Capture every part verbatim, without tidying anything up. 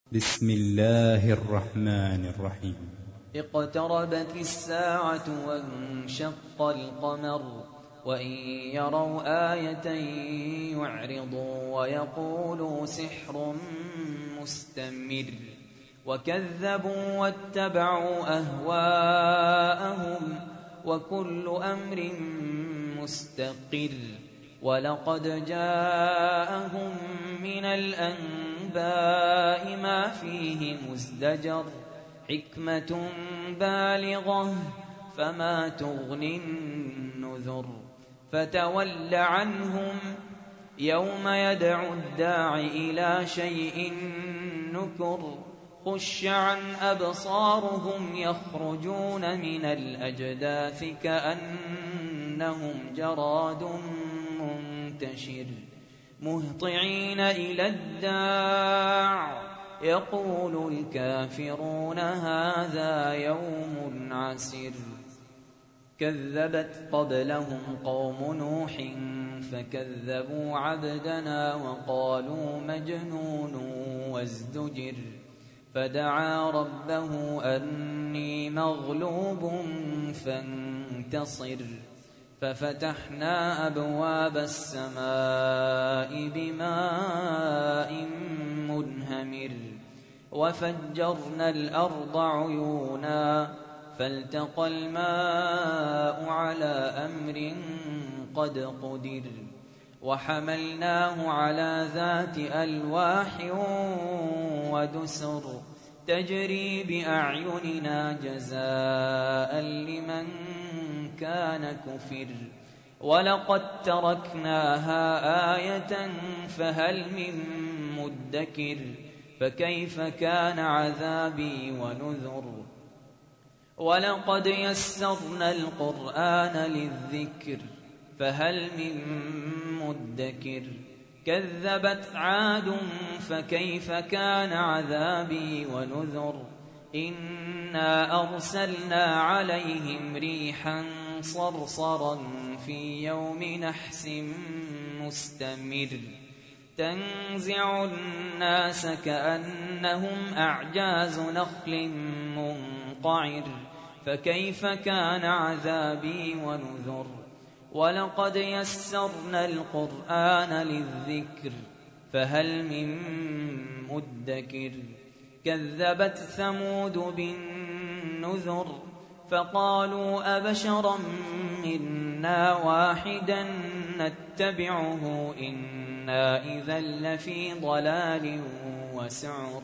بسم الله الرحمن الرحيم. اقتربت الساعة وانشق القمر وإن يروا آية يعرضوا ويقولوا سحر مستمر وكذبوا واتبعوا أهواءهم وكل أمر مستقر ولقد جاءهم من الأنباء ما فيه مزدجر حكمة بالغة فما تغني النذر فتول عنهم يوم يدعو الداع إلى شيء نكر خش عن أبصارهم يخرجون من الأجداث كأنهم جراد منتشر مهطعين إلى الداع يقول الكافرون هذا يوم عسر كذبت قبلهم قوم نوح فكذبوا عبدنا وقالوا مجنون وازدجر فدعا ربه أني مغلوب فانتصر ففتحنا أبواب السماء بماء منهمر وفجرنا الأرض عيونا فالتقى الماء على أمر قد قدر وحملناه على ذات ألواح ودسر تجري بأعيننا جزاء لمن كان كفر ولقد تركناها آية فهل من مدكر فكيف كان عذابي ونذر ولقد يسرنا القرآن للذكر فهل من مدكر كذبت عاد فكيف كان عذابي ونذر إنا أرسلنا عليهم ريحا صرصرا في يوم نحس مستمر تنزع الناس كأنهم أعجاز نخل منقعر فكيف كان عذابي ونذر ولقد يسرنا القرآن للذكر فهل من مدكر كذبت ثمود بالنذر فقالوا أبشرا منا واحدا نتبعه إنا إذا لفي ضلال وسعر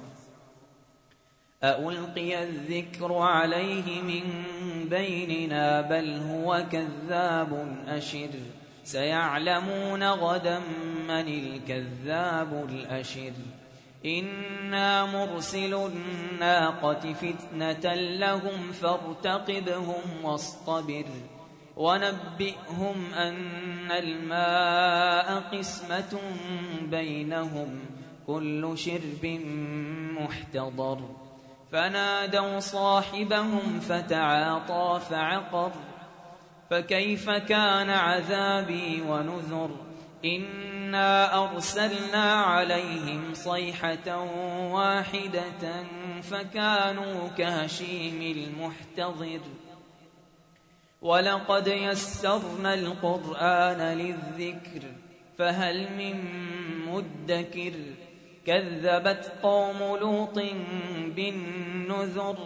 أألقي الذكر عليه من بيننا بل هو كذاب أشر سيعلمون غدا من الكذاب الأشر إنا مرسل الناقة فتنة لهم فارتقبهم واصطبر ونبئهم أن الماء قسمة بينهم كل شرب محتضر فنادوا صاحبهم فتعاطى فعقر فكيف كان عذابي ونذر إنا أرسلنا عليهم صيحة واحدة فكانوا كهشيم المحتضر ولقد يسرنا القرآن للذكر فهل من مدكر كذبت قوم لوط بالنذر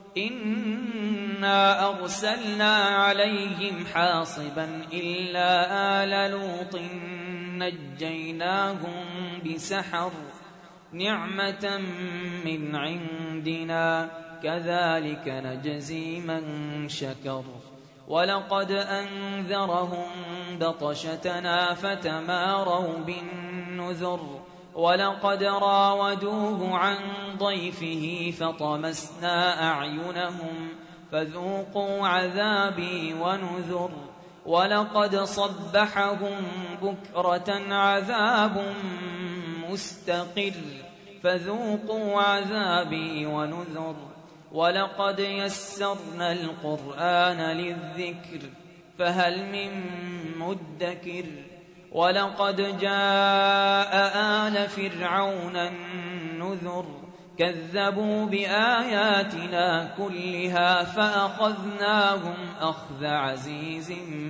إنا أرسلنا عليهم حاصبا إلا آل لوط نجيناهم بسحر نعمة من عندنا كذلك نجزي من شكر ولقد أنذرهم بطشتنا فتماروا بالنذر ولقد راودوه عن ضيفه فطمسنا أعينهم فذوقوا عذابي ونذر ولقد صبحهم بكرة عذاب مستقر فذوقوا عذابي ونذر ولقد يسرنا القرآن للذكر فهل من مدكر ولقد جاء آل فرعون النذر كذبوا بآياتنا كلها فأخذناهم أخذ عزيز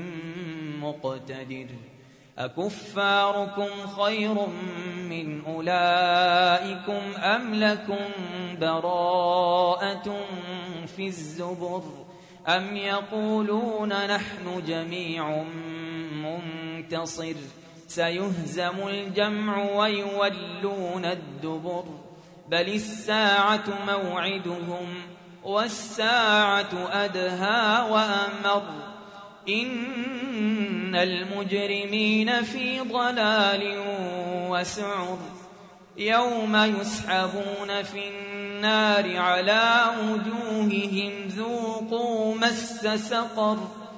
مقتدر أكفاركم خير من أولئكم أم لكم براءة في الزبر أم يقولون نحن جميع منتصر سيهزم الجمع ويولون الدبر بل الساعة موعدهم والساعة أدهى وأمر إن المجرمين في ضلال وسعر يوم يسحبون في النار على وجوههم ذوقوا مس سقر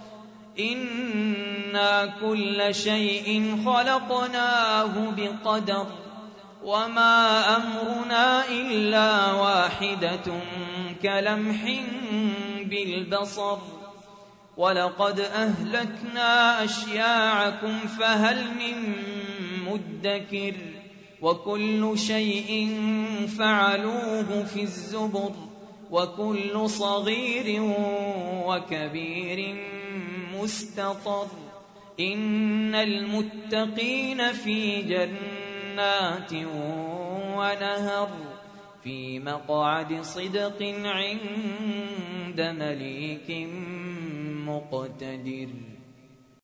إنا كل شيء خلقناه بقدر وما أمرنا إلا واحدة كلمح بالبصر ولقد أهلكنا أشياعكم فهل من مدكر وكل شيء فعلوه في الزبر وكل صغير وكبير مستطر إن المتقين في جنات ونهر في مقعد صدق عند مليك مقتدر.